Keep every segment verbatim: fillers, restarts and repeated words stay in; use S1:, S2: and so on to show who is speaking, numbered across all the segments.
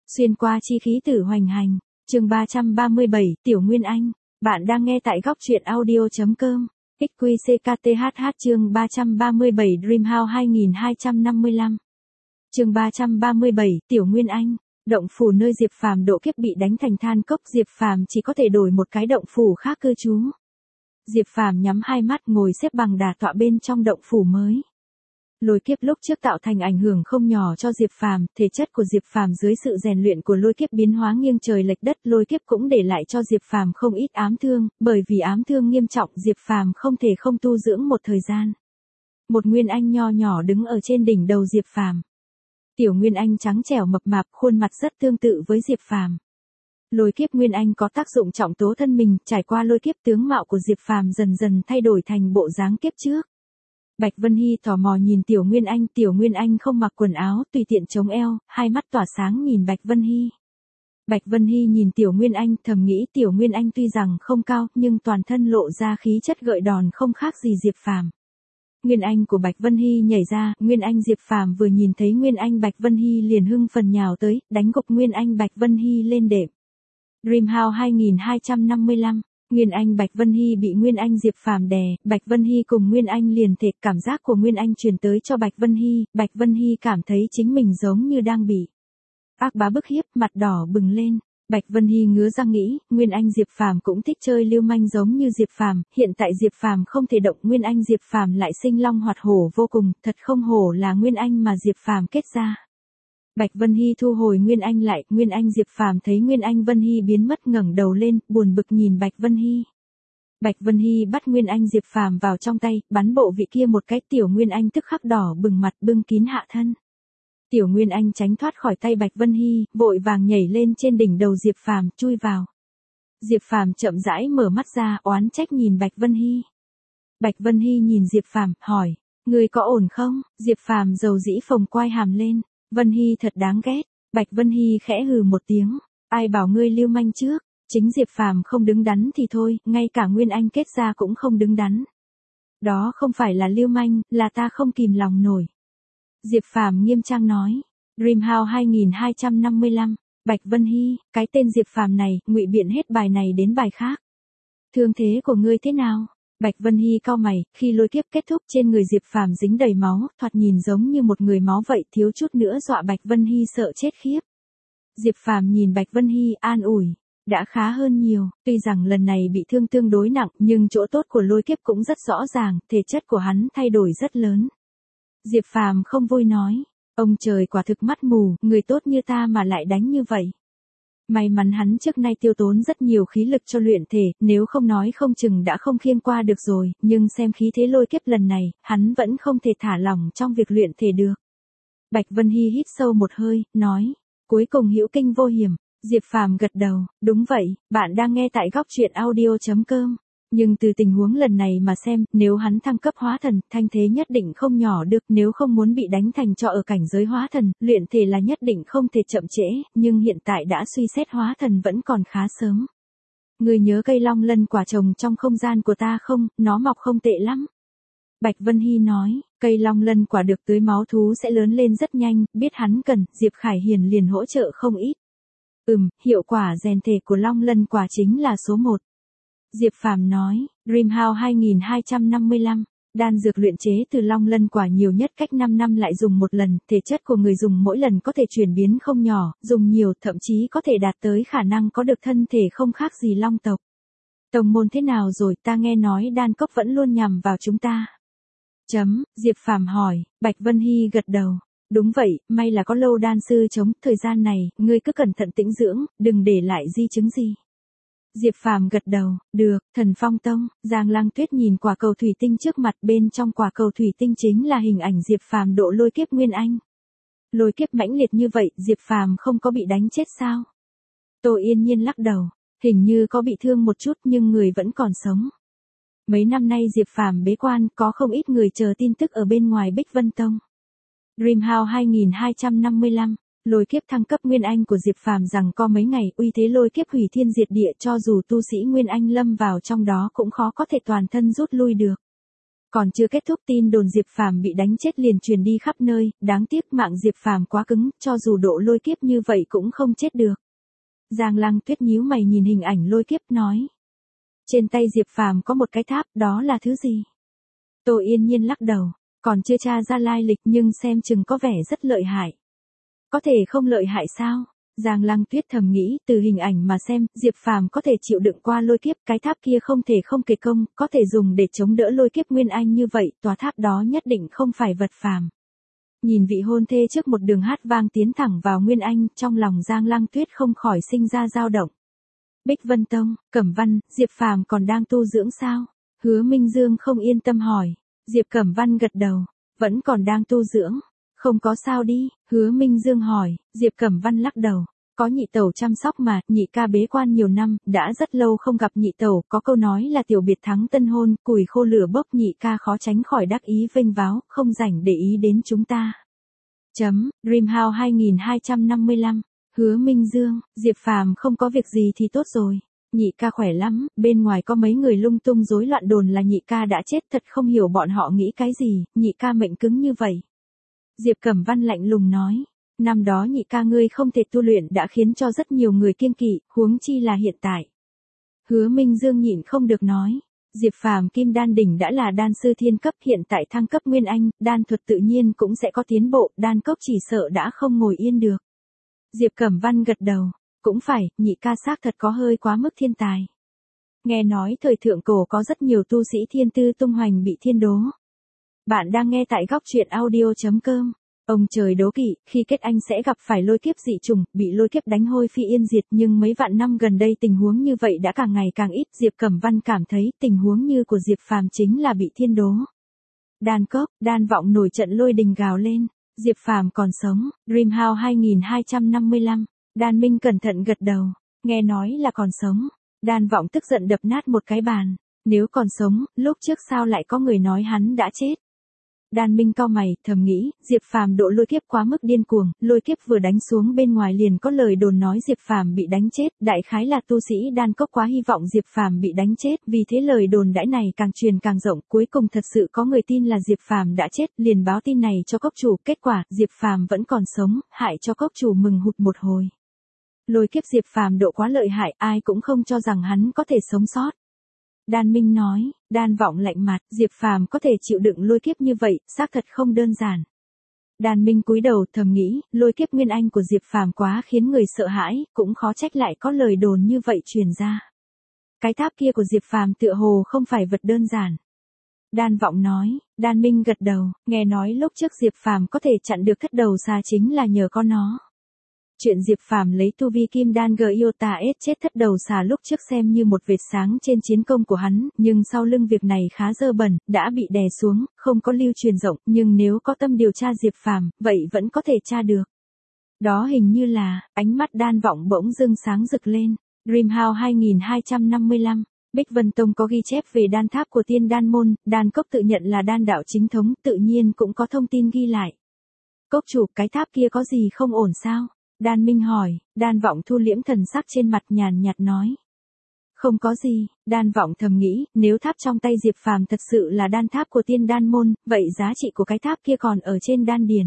S1: Xuyên qua chi khí tử hoành hành, chương ba trăm ba mươi bảy, Tiểu Nguyên Anh. Bạn đang nghe tại góc truyện audio chấm com. ích quy xê ca tê hát hát chương ba trăm ba mươi bảy Dream House hai nghìn hai trăm năm mươi lăm. Chương ba trăm ba mươi bảy, Tiểu Nguyên Anh. Động phủ nơi Diệp Phàm độ kiếp bị đánh thành than cốc, Diệp Phàm chỉ có thể đổi một cái động phủ khác cư trú. Diệp Phàm nhắm hai mắt ngồi xếp bằng đả tọa bên trong động phủ mới. Lôi kiếp lúc trước tạo thành ảnh hưởng không nhỏ cho Diệp Phàm, thể chất của Diệp Phàm dưới sự rèn luyện của lôi kiếp biến hóa nghiêng trời lệch đất, lôi kiếp cũng để lại cho Diệp Phàm không ít ám thương, bởi vì ám thương nghiêm trọng, Diệp Phàm không thể không tu dưỡng một thời gian. Một Nguyên Anh nho nhỏ đứng ở trên đỉnh đầu Diệp Phàm. Tiểu Nguyên Anh trắng trẻo mập mạp, khuôn mặt rất tương tự với Diệp Phàm. Lôi kiếp Nguyên Anh có tác dụng trọng tố thân mình, trải qua lôi kiếp tướng mạo của Diệp Phàm dần dần thay đổi thành bộ dáng kiếp trước. Bạch Vân Hy tò mò nhìn Tiểu Nguyên Anh, Tiểu Nguyên Anh không mặc quần áo, tùy tiện chống eo, hai mắt tỏa sáng nhìn Bạch Vân Hy. Bạch Vân Hy nhìn Tiểu Nguyên Anh, thầm nghĩ Tiểu Nguyên Anh tuy rằng không cao, nhưng toàn thân lộ ra khí chất gợi đòn không khác gì Diệp Phàm. Nguyên Anh của Bạch Vân Hy nhảy ra, Nguyên Anh Diệp Phàm vừa nhìn thấy Nguyên Anh Bạch Vân Hy liền hưng phần nhào tới, đánh gục Nguyên Anh Bạch Vân Hy lên đệm. Dream House hai nghìn hai trăm năm mươi lăm. Nguyên Anh Bạch Vân Hy bị Nguyên Anh Diệp Phàm đè, Bạch Vân Hy cùng Nguyên Anh liền thể, cảm giác của Nguyên Anh truyền tới cho Bạch Vân Hy, Bạch Vân Hy cảm thấy chính mình giống như đang bị ác bá bức hiếp, mặt đỏ bừng lên. Bạch Vân Hy ngứa răng nghĩ, Nguyên Anh Diệp Phàm cũng thích chơi lưu manh giống như Diệp Phàm, hiện tại Diệp Phàm không thể động, Nguyên Anh Diệp Phàm lại sinh long hoạt hổ vô cùng, thật không hổ là Nguyên Anh mà Diệp Phàm kết ra. Bạch Vân Hy thu hồi Nguyên Anh lại, Nguyên Anh Diệp Phàm thấy Nguyên Anh Vân Hy biến mất ngẩng đầu lên, buồn bực nhìn Bạch Vân Hy. Bạch Vân Hy bắt Nguyên Anh Diệp Phàm vào trong tay, bắn bộ vị kia một cái, Tiểu Nguyên Anh tức khắc đỏ bừng mặt, bưng kín hạ thân. Tiểu Nguyên Anh tránh thoát khỏi tay Bạch Vân Hy, vội vàng nhảy lên trên đỉnh đầu Diệp Phàm, chui vào. Diệp Phàm chậm rãi mở mắt ra, oán trách nhìn Bạch Vân Hy. Bạch Vân Hy nhìn Diệp Phàm, hỏi, người có ổn không? Diệp Phàm dầu dĩ phồng quai hàm lên. Vân Hy thật đáng ghét. Bạch Vân Hy khẽ hừ một tiếng, ai bảo ngươi lưu manh trước, chính Diệp Phàm không đứng đắn thì thôi, ngay cả Nguyên Anh kết ra cũng không đứng đắn. Đó không phải là lưu manh, là ta không kìm lòng nổi. Diệp Phàm nghiêm trang nói. Dream House hai nghìn hai trăm năm mươi lăm. Bạch Vân Hy, cái tên Diệp Phàm này, ngụy biện hết bài này đến bài khác. Thương thế của ngươi thế nào? Bạch Vân Hy cau mày, khi lôi kiếp kết thúc trên người Diệp Phàm dính đầy máu, thoạt nhìn giống như một người máu vậy, thiếu chút nữa dọa Bạch Vân Hy sợ chết khiếp. Diệp Phàm nhìn Bạch Vân Hy an ủi, đã khá hơn nhiều, tuy rằng lần này bị thương tương đối nặng, nhưng chỗ tốt của lôi kiếp cũng rất rõ ràng, thể chất của hắn thay đổi rất lớn. Diệp Phàm không vui nói, ông trời quả thực mắt mù, người tốt như ta mà lại đánh như vậy. May mắn hắn trước nay tiêu tốn rất nhiều khí lực cho luyện thể, nếu không nói không chừng đã không khiêng qua được rồi, nhưng xem khí thế lôi kiếp lần này, hắn vẫn không thể thả lỏng trong việc luyện thể được. Bạch Vân Hy hít sâu một hơi, nói, cuối cùng hữu kinh vô hiểm. Diệp Phàm gật đầu, đúng vậy, bạn đang nghe tại góc truyện audio chấm com. Nhưng từ tình huống lần này mà xem, nếu hắn thăng cấp hóa thần, thanh thế nhất định không nhỏ được, nếu không muốn bị đánh thành cho ở cảnh giới hóa thần, luyện thể là nhất định không thể chậm trễ, nhưng hiện tại đã suy xét hóa thần vẫn còn khá sớm. Người nhớ cây long lân quả trồng trong không gian của ta không, nó mọc không tệ lắm. Bạch Vân Hy nói, cây long lân quả được tưới máu thú sẽ lớn lên rất nhanh, biết hắn cần, Diệp Khải Hiền liền hỗ trợ không ít. Ừm, hiệu quả rèn thể của long lân quả chính là số một. Diệp Phàm nói, Dream House hai nghìn hai trăm năm mươi lăm, đan dược luyện chế từ long lân quả nhiều nhất cách năm năm lại dùng một lần, thể chất của người dùng mỗi lần có thể chuyển biến không nhỏ, dùng nhiều thậm chí có thể đạt tới khả năng có được thân thể không khác gì long tộc. Tông môn thế nào rồi, ta nghe nói đan cốc vẫn luôn nhằm vào chúng ta. Chấm, Diệp Phàm hỏi, Bạch Vân Hy gật đầu. Đúng vậy, may là có lâu đan sư chống, thời gian này, ngươi cứ cẩn thận tĩnh dưỡng, đừng để lại di chứng gì. Diệp Phàm gật đầu, được, Thần Phong Tông. Giang Lăng Tuyết nhìn quả cầu thủy tinh trước mặt, bên trong quả cầu thủy tinh chính là hình ảnh Diệp Phàm độ lôi kiếp Nguyên Anh. Lôi kiếp mãnh liệt như vậy, Diệp Phàm không có bị đánh chết sao? Tô Yên Nhiên lắc đầu, hình như có bị thương một chút nhưng người vẫn còn sống. Mấy năm nay Diệp Phàm bế quan, có không ít người chờ tin tức ở bên ngoài Bích Vân Tông. Dream House hai nghìn hai trăm năm mươi lăm. Lôi kiếp thăng cấp Nguyên Anh của Diệp Phàm rằng có mấy ngày, uy thế lôi kiếp hủy thiên diệt địa, cho dù tu sĩ Nguyên Anh lâm vào trong đó cũng khó có thể toàn thân rút lui được. Còn chưa kết thúc tin đồn Diệp Phàm bị đánh chết liền truyền đi khắp nơi, đáng tiếc mạng Diệp Phàm quá cứng, cho dù độ lôi kiếp như vậy cũng không chết được. Giang Lăng Tuyết nhíu mày nhìn hình ảnh lôi kiếp nói. Trên tay Diệp Phàm có một cái tháp, đó là thứ gì? Tô Yên Nhiên lắc đầu, còn chưa tra ra lai lịch nhưng xem chừng có vẻ rất lợi hại. Có thể không lợi hại sao? Giang Lăng Tuyết thầm nghĩ, từ hình ảnh mà xem, Diệp Phàm có thể chịu đựng qua lôi kiếp, cái tháp kia không thể không kề công, có thể dùng để chống đỡ lôi kiếp Nguyên Anh như vậy, tòa tháp đó nhất định không phải vật phàm. Nhìn vị hôn thê trước một đường hát vang tiến thẳng vào Nguyên Anh, trong lòng Giang Lăng Tuyết không khỏi sinh ra dao động. Bích Vân Tông, Cẩm Văn, Diệp Phàm còn đang tu dưỡng sao? Hứa Minh Dương không yên tâm hỏi. Diệp Cẩm Văn gật đầu, vẫn còn đang tu dưỡng. Không có sao đi, Hứa Minh Dương hỏi. Diệp Cẩm Văn lắc đầu. Có nhị tẩu chăm sóc mà, nhị ca bế quan nhiều năm, đã rất lâu không gặp nhị tẩu, có câu nói là tiểu biệt thắng tân hôn, củi khô lửa bốc, nhị ca khó tránh khỏi đắc ý vênh váo, không rảnh để ý đến chúng ta. Chấm, Dreamhouse hai nghìn hai trăm năm mươi lăm, Hứa Minh Dương, Diệp Phàm không có việc gì thì tốt rồi. Nhị ca khỏe lắm, bên ngoài có mấy người lung tung rối loạn đồn là nhị ca đã chết, thật không hiểu bọn họ nghĩ cái gì, nhị ca mệnh cứng như vậy. Diệp Cẩm Văn lạnh lùng nói. Năm đó nhị ca ngươi không thể tu luyện đã khiến cho rất nhiều người kiêng kỵ, huống chi là hiện tại. Hứa Minh Dương nhịn không được nói. Diệp Phàm kim đan đỉnh đã là đan sư thiên cấp, hiện tại thăng cấp Nguyên Anh, đan thuật tự nhiên cũng sẽ có tiến bộ, đan cốc chỉ sợ đã không ngồi yên được. Diệp Cẩm Văn gật đầu. Cũng phải, nhị ca xác thật có hơi quá mức thiên tài. Nghe nói thời thượng cổ có rất nhiều tu sĩ thiên tư tung hoành bị thiên đố. Bạn đang nghe tại góc truyện audio chấm com. Ông trời đố kỵ, khi kết anh sẽ gặp phải lôi kiếp dị trùng, bị lôi kiếp đánh hôi phi yên diệt, nhưng mấy vạn năm gần đây tình huống như vậy đã càng ngày càng ít. Diệp Cẩm Văn cảm thấy tình huống như của Diệp Phàm chính là bị thiên đố. Đan cốc, đan vọng nổi trận lôi đình gào lên. Diệp Phàm còn sống, Dreamhouse hai nghìn hai trăm năm mươi lăm. Đan Minh cẩn thận gật đầu, nghe nói là còn sống. Đan Vọng tức giận đập nát một cái bàn. Nếu còn sống, lúc trước sao lại có người nói hắn đã chết? Đan Minh cau mày, thầm nghĩ, Diệp Phàm độ lôi kiếp quá mức điên cuồng, lôi kiếp vừa đánh xuống bên ngoài liền có lời đồn nói Diệp Phàm bị đánh chết, đại khái là tu sĩ Đan Cốc quá hy vọng Diệp Phàm bị đánh chết, vì thế lời đồn đãi này càng truyền càng rộng, cuối cùng thật sự có người tin là Diệp Phàm đã chết, liền báo tin này cho cốc chủ, kết quả, Diệp Phàm vẫn còn sống, hại cho cốc chủ mừng hụt một hồi. Lôi kiếp Diệp Phàm độ quá lợi hại, ai cũng không cho rằng hắn có thể sống sót. Đan Minh nói. Đan Vọng lạnh mặt, Diệp Phàm có thể chịu đựng lôi kiếp như vậy, xác thật không đơn giản. Đan Minh cúi đầu thầm nghĩ, lôi kiếp Nguyên Anh của Diệp Phàm quá khiến người sợ hãi, cũng khó trách lại có lời đồn như vậy truyền ra. Cái tháp kia của Diệp Phàm tựa hồ không phải vật đơn giản. Đan Vọng nói. Đan Minh gật đầu, nghe nói lúc trước Diệp Phàm có thể chặn được thất đầu xà chính là nhờ có nó. Chuyện Diệp Phàm lấy tu vi kim đan Giota S chết thất đầu xà lúc trước xem như một vệt sáng trên chiến công của hắn, nhưng sau lưng việc này khá dơ bẩn, đã bị đè xuống, không có lưu truyền rộng, nhưng nếu có tâm điều tra Diệp Phàm, vậy vẫn có thể tra được. Đó hình như là, ánh mắt Đan Vọng bỗng dưng sáng rực lên. Dreamhouse hai nghìn hai trăm năm mươi lăm. Bích Vân Tông có ghi chép về đan tháp của Tiên Đan môn, Đan Cốc tự nhận là đan đạo chính thống, tự nhiên cũng có thông tin ghi lại. Cốc chủ, cái tháp kia có gì không ổn sao? Đan Minh hỏi. Đan Vọng thu liễm thần sắc trên mặt, nhàn nhạt nói. Không có gì. Đan Vọng thầm nghĩ, nếu tháp trong tay Diệp Phàm thật sự là đan tháp của Tiên Đan môn, vậy giá trị của cái tháp kia còn ở trên đan điền.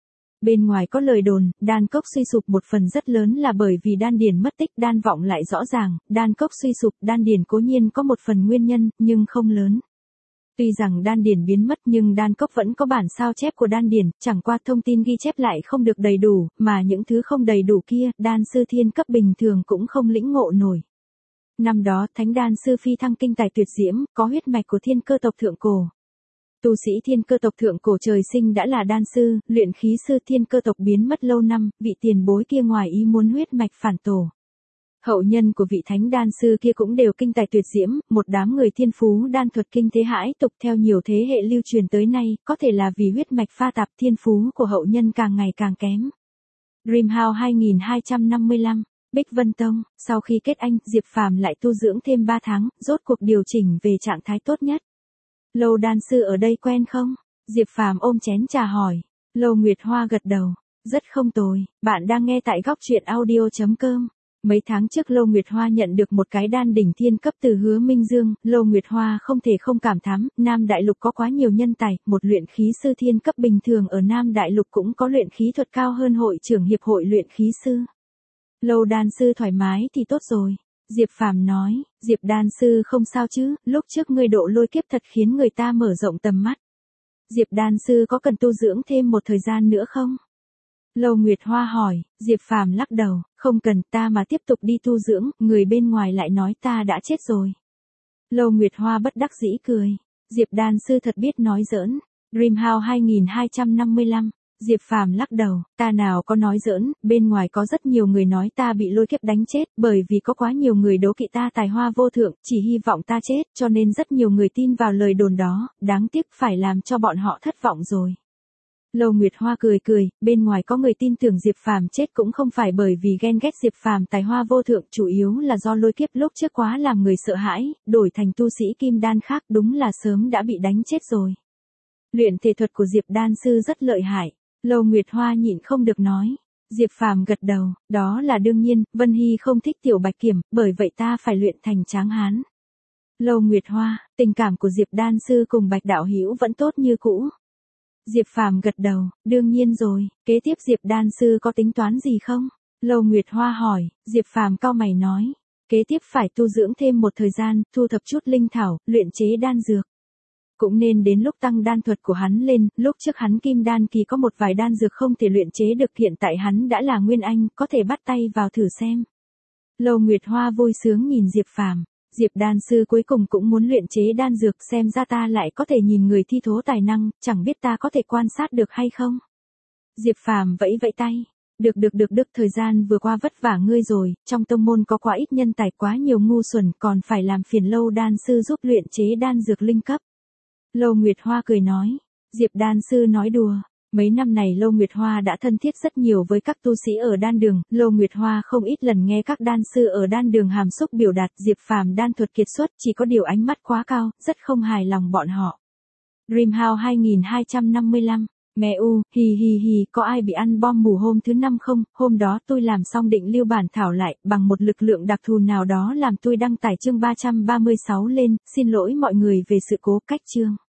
S1: Bên ngoài có lời đồn, đan cốc suy sụp một phần rất lớn là bởi vì đan điền mất tích. Đan Vọng lại rõ ràng, đan cốc suy sụp, đan điền cố nhiên có một phần nguyên nhân, nhưng không lớn. Tuy rằng đan điền biến mất nhưng đan cốc vẫn có bản sao chép của đan điền, chẳng qua thông tin ghi chép lại không được đầy đủ, mà những thứ không đầy đủ kia, đan sư thiên cấp bình thường cũng không lĩnh ngộ nổi. Năm đó, thánh đan sư phi thăng kinh tài tuyệt diễm, có huyết mạch của thiên cơ tộc thượng cổ. Tu sĩ thiên cơ tộc thượng cổ trời sinh đã là đan sư, luyện khí sư thiên cơ tộc biến mất lâu năm, vị tiền bối kia ngoài ý muốn huyết mạch phản tổ. Hậu nhân của vị thánh đan sư kia cũng đều kinh tài tuyệt diễm, một đám người thiên phú đan thuật kinh thế hãi tục theo nhiều thế hệ lưu truyền tới nay, có thể là vì huyết mạch pha tạp thiên phú của hậu nhân càng ngày càng kém. Dreamhouse hai nghìn hai trăm năm mươi lăm, Bích Vân Tông, sau khi kết anh, Diệp Phàm lại tu dưỡng thêm ba tháng, rốt cuộc điều chỉnh về trạng thái tốt nhất. Lâu đan sư ở đây quen không? Diệp Phàm ôm chén trà hỏi. Lâu Nguyệt Hoa gật đầu. Rất không tồi, bạn đang nghe tại góc truyện audio chấm com. Mấy tháng trước Lô Nguyệt Hoa nhận được một cái đan đỉnh thiên cấp từ Hứa Minh Dương, Lô Nguyệt Hoa không thể không cảm thán, Nam Đại Lục có quá nhiều nhân tài, một luyện khí sư thiên cấp bình thường ở Nam Đại Lục cũng có luyện khí thuật cao hơn hội trưởng hiệp hội luyện khí sư. Lô đan sư thoải mái thì tốt rồi. Diệp Phàm nói, Diệp đan sư không sao chứ, lúc trước ngươi độ lôi kiếp thật khiến người ta mở rộng tầm mắt. Diệp đan sư có cần tu dưỡng thêm một thời gian nữa không? Lô Nguyệt Hoa hỏi, Diệp Phàm lắc đầu, không cần, ta mà tiếp tục đi tu dưỡng, người bên ngoài lại nói ta đã chết rồi. Lô Nguyệt Hoa bất đắc dĩ cười, Diệp đan sư thật biết nói giỡn. Dreamhouse hai hai năm lăm, Diệp Phàm lắc đầu, ta nào có nói giỡn, bên ngoài có rất nhiều người nói ta bị lôi kiếp đánh chết, bởi vì có quá nhiều người đố kỵ ta tài hoa vô thượng, chỉ hy vọng ta chết, cho nên rất nhiều người tin vào lời đồn đó, đáng tiếc phải làm cho bọn họ thất vọng rồi. Lô Nguyệt Hoa cười cười, bên ngoài có người tin tưởng Diệp Phàm chết cũng không phải bởi vì ghen ghét Diệp Phàm tài hoa vô thượng, chủ yếu là do lôi kiếp lúc trước quá làm người sợ hãi, đổi thành tu sĩ kim đan khác đúng là sớm đã bị đánh chết rồi. Luyện thể thuật của Diệp đan sư rất lợi hại. Lô Nguyệt Hoa nhịn không được nói. Diệp Phàm gật đầu, đó là đương nhiên, Vân Hy không thích tiểu bạch kiểm, bởi vậy ta phải luyện thành tráng hán. Lô Nguyệt Hoa, tình cảm của Diệp đan sư cùng Bạch đạo hữu vẫn tốt như cũ. Diệp Phàm gật đầu, đương nhiên rồi, kế tiếp Diệp đan sư có tính toán gì không? Lô Nguyệt Hoa hỏi, Diệp Phàm cau mày nói, kế tiếp phải tu dưỡng thêm một thời gian, thu thập chút linh thảo, luyện chế đan dược. Cũng nên đến lúc tăng đan thuật của hắn lên, lúc trước hắn kim đan kỳ có một vài đan dược không thể luyện chế được, hiện tại hắn đã là nguyên anh, có thể bắt tay vào thử xem. Lô Nguyệt Hoa vui sướng nhìn Diệp Phàm, Diệp đan sư cuối cùng cũng muốn luyện chế đan dược, xem ra ta lại có thể nhìn người thi thố tài năng, chẳng biết ta có thể quan sát được hay không. Diệp Phàm vẫy vẫy tay, được được được được, thời gian vừa qua vất vả ngươi rồi, trong tông môn có quá ít nhân tài, quá nhiều ngu xuẩn, còn phải làm phiền Lô đan sư giúp luyện chế đan dược linh cấp. Lô Nguyệt Hoa cười nói, Diệp đan sư nói đùa, mấy năm này Lô Nguyệt Hoa đã thân thiết rất nhiều với các tu sĩ ở đan đường, Lô Nguyệt Hoa không ít lần nghe các đan sư ở đan đường hàm xúc biểu đạt Diệp Phàm đan thuật kiệt xuất, chỉ có điều ánh mắt quá cao, rất không hài lòng bọn họ. Dreamhouse hai hai năm lăm, mẹ u, hì hì hì, có ai bị ăn bom mù hôm thứ năm không? Hôm đó tôi làm xong định lưu bản thảo lại, bằng một lực lượng đặc thù nào đó làm tôi đăng tải chương ba trăm ba mươi sáu lên, xin lỗi mọi người về sự cố cách chương.